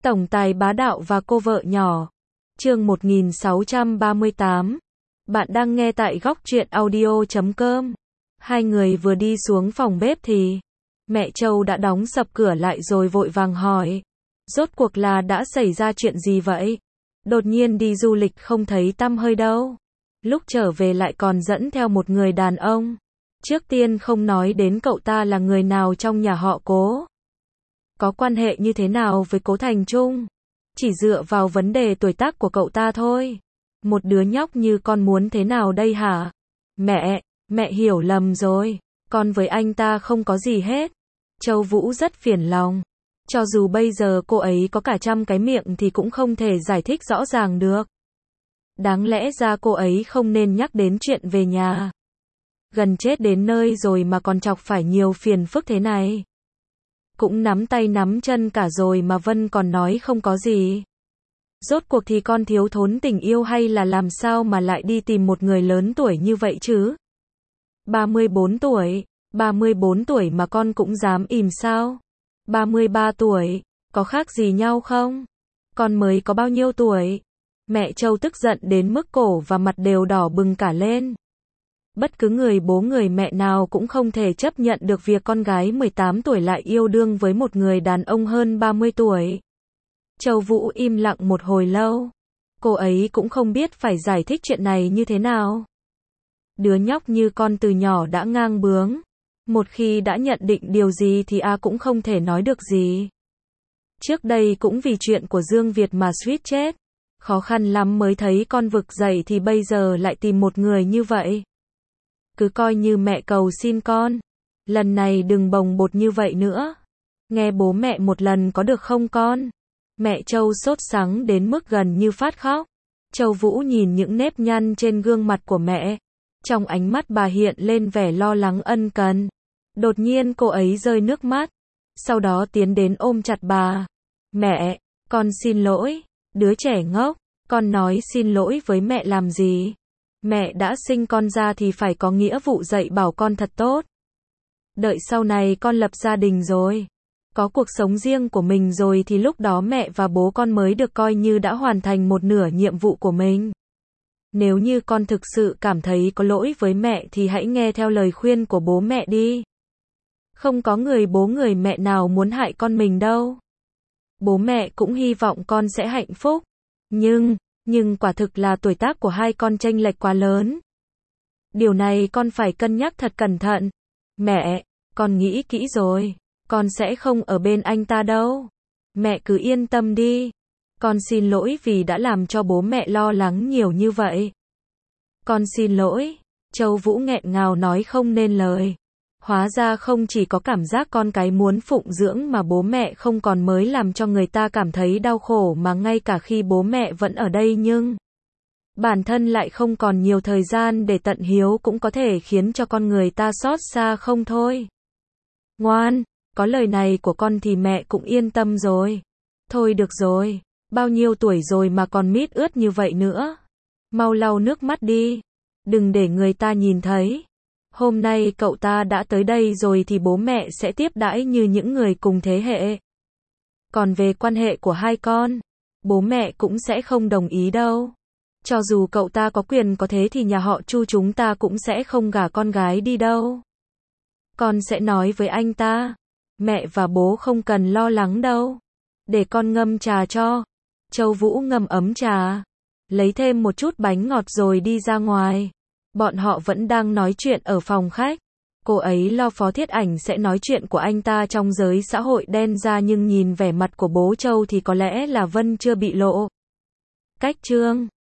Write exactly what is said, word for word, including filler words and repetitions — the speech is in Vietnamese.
Tổng tài bá đạo và cô vợ nhỏ. Chương một nghìn sáu trăm ba mươi tám. Bạn đang nghe tại góc truyện audio chấm com. Hai người vừa đi xuống phòng bếp thì mẹ Châu đã đóng sập cửa lại rồi vội vàng hỏi. Rốt cuộc là đã xảy ra chuyện gì vậy? Đột nhiên đi du lịch không thấy tăm hơi đâu. Lúc trở về lại còn dẫn theo một người đàn ông. Trước tiên không nói đến cậu ta là người nào trong nhà họ Cố. Có quan hệ như thế nào với Cố Thành Trung? Chỉ dựa vào vấn đề tuổi tác của cậu ta thôi. Một đứa nhóc như con muốn thế nào đây hả? Mẹ, mẹ hiểu lầm rồi. Con với anh ta không có gì hết. Châu Vũ rất phiền lòng. Cho dù bây giờ cô ấy có cả trăm cái miệng thì cũng không thể giải thích rõ ràng được. Đáng lẽ ra cô ấy không nên nhắc đến chuyện về nhà. Gần chết đến nơi rồi mà còn chọc phải nhiều phiền phức thế này. Cũng nắm tay nắm chân cả rồi mà Vân còn nói không có gì. Rốt cuộc thì con thiếu thốn tình yêu hay là làm sao mà lại đi tìm một người lớn tuổi như vậy chứ? ba mươi bốn tuổi, ba mươi bốn tuổi mà con cũng dám ìm sao? ba mươi ba tuổi, có khác gì nhau không? Con mới có bao nhiêu tuổi? Mẹ Châu tức giận đến mức cổ và mặt đều đỏ bừng cả lên. Bất cứ người bố người mẹ nào cũng không thể chấp nhận được việc con gái mười tám tuổi lại yêu đương với một người đàn ông hơn ba mươi tuổi. Châu Vũ im lặng một hồi lâu. Cô ấy cũng không biết phải giải thích chuyện này như thế nào. Đứa nhóc như con từ nhỏ đã ngang bướng. Một khi đã nhận định điều gì thì A cũng không thể nói được gì. Trước đây cũng vì chuyện của Dương Việt mà suýt chết. Khó khăn lắm mới thấy con vực dậy thì bây giờ lại tìm một người như vậy. Cứ coi như mẹ cầu xin con. Lần này đừng bồng bột như vậy nữa. Nghe bố mẹ một lần có được không con? Mẹ Châu sốt sắng đến mức gần như phát khóc. Châu Vũ nhìn những nếp nhăn trên gương mặt của mẹ. Trong ánh mắt bà hiện lên vẻ lo lắng ân cần. Đột nhiên cô ấy rơi nước mắt. Sau đó tiến đến ôm chặt bà. Mẹ, con xin lỗi. Đứa trẻ ngốc, con nói xin lỗi với mẹ làm gì? Mẹ đã sinh con ra thì phải có nghĩa vụ dạy bảo con thật tốt. Đợi sau này con lập gia đình rồi, có cuộc sống riêng của mình rồi thì lúc đó mẹ và bố con mới được coi như đã hoàn thành một nửa nhiệm vụ của mình. Nếu như con thực sự cảm thấy có lỗi với mẹ thì hãy nghe theo lời khuyên của bố mẹ đi. Không có người bố người mẹ nào muốn hại con mình đâu. Bố mẹ cũng hy vọng con sẽ hạnh phúc. Nhưng, nhưng quả thực là tuổi tác của hai con chênh lệch quá lớn. Điều này con phải cân nhắc thật cẩn thận. Mẹ, con nghĩ kỹ rồi. Con sẽ không ở bên anh ta đâu. Mẹ cứ yên tâm đi. Con xin lỗi vì đã làm cho bố mẹ lo lắng nhiều như vậy. Con xin lỗi. Châu Vũ nghẹn ngào nói không nên lời. Hóa ra không chỉ có cảm giác con cái muốn phụng dưỡng mà bố mẹ không còn mới làm cho người ta cảm thấy đau khổ mà ngay cả khi bố mẹ vẫn ở đây nhưng bản thân lại không còn nhiều thời gian để tận hiếu cũng có thể khiến cho con người ta xót xa không thôi. Ngoan, có lời này của con thì mẹ cũng yên tâm rồi. Thôi được rồi, bao nhiêu tuổi rồi mà còn mít ướt như vậy nữa. Mau lau nước mắt đi, đừng để người ta nhìn thấy. Hôm nay cậu ta đã tới đây rồi thì bố mẹ sẽ tiếp đãi như những người cùng thế hệ. Còn về quan hệ của hai con, bố mẹ cũng sẽ không đồng ý đâu. Cho dù cậu ta có quyền có thế thì nhà họ Chu chúng ta cũng sẽ không gả con gái đi đâu. Con sẽ nói với anh ta. Mẹ và bố không cần lo lắng đâu. Để con ngâm trà cho. Châu Vũ ngâm ấm trà. Lấy thêm một chút bánh ngọt rồi đi ra ngoài. Bọn họ vẫn đang nói chuyện ở phòng khách. Cô ấy lo Phó Thiết Ảnh sẽ nói chuyện của anh ta trong giới xã hội đen ra nhưng nhìn vẻ mặt của bố Châu thì có lẽ là Vân chưa bị lộ. Cách chương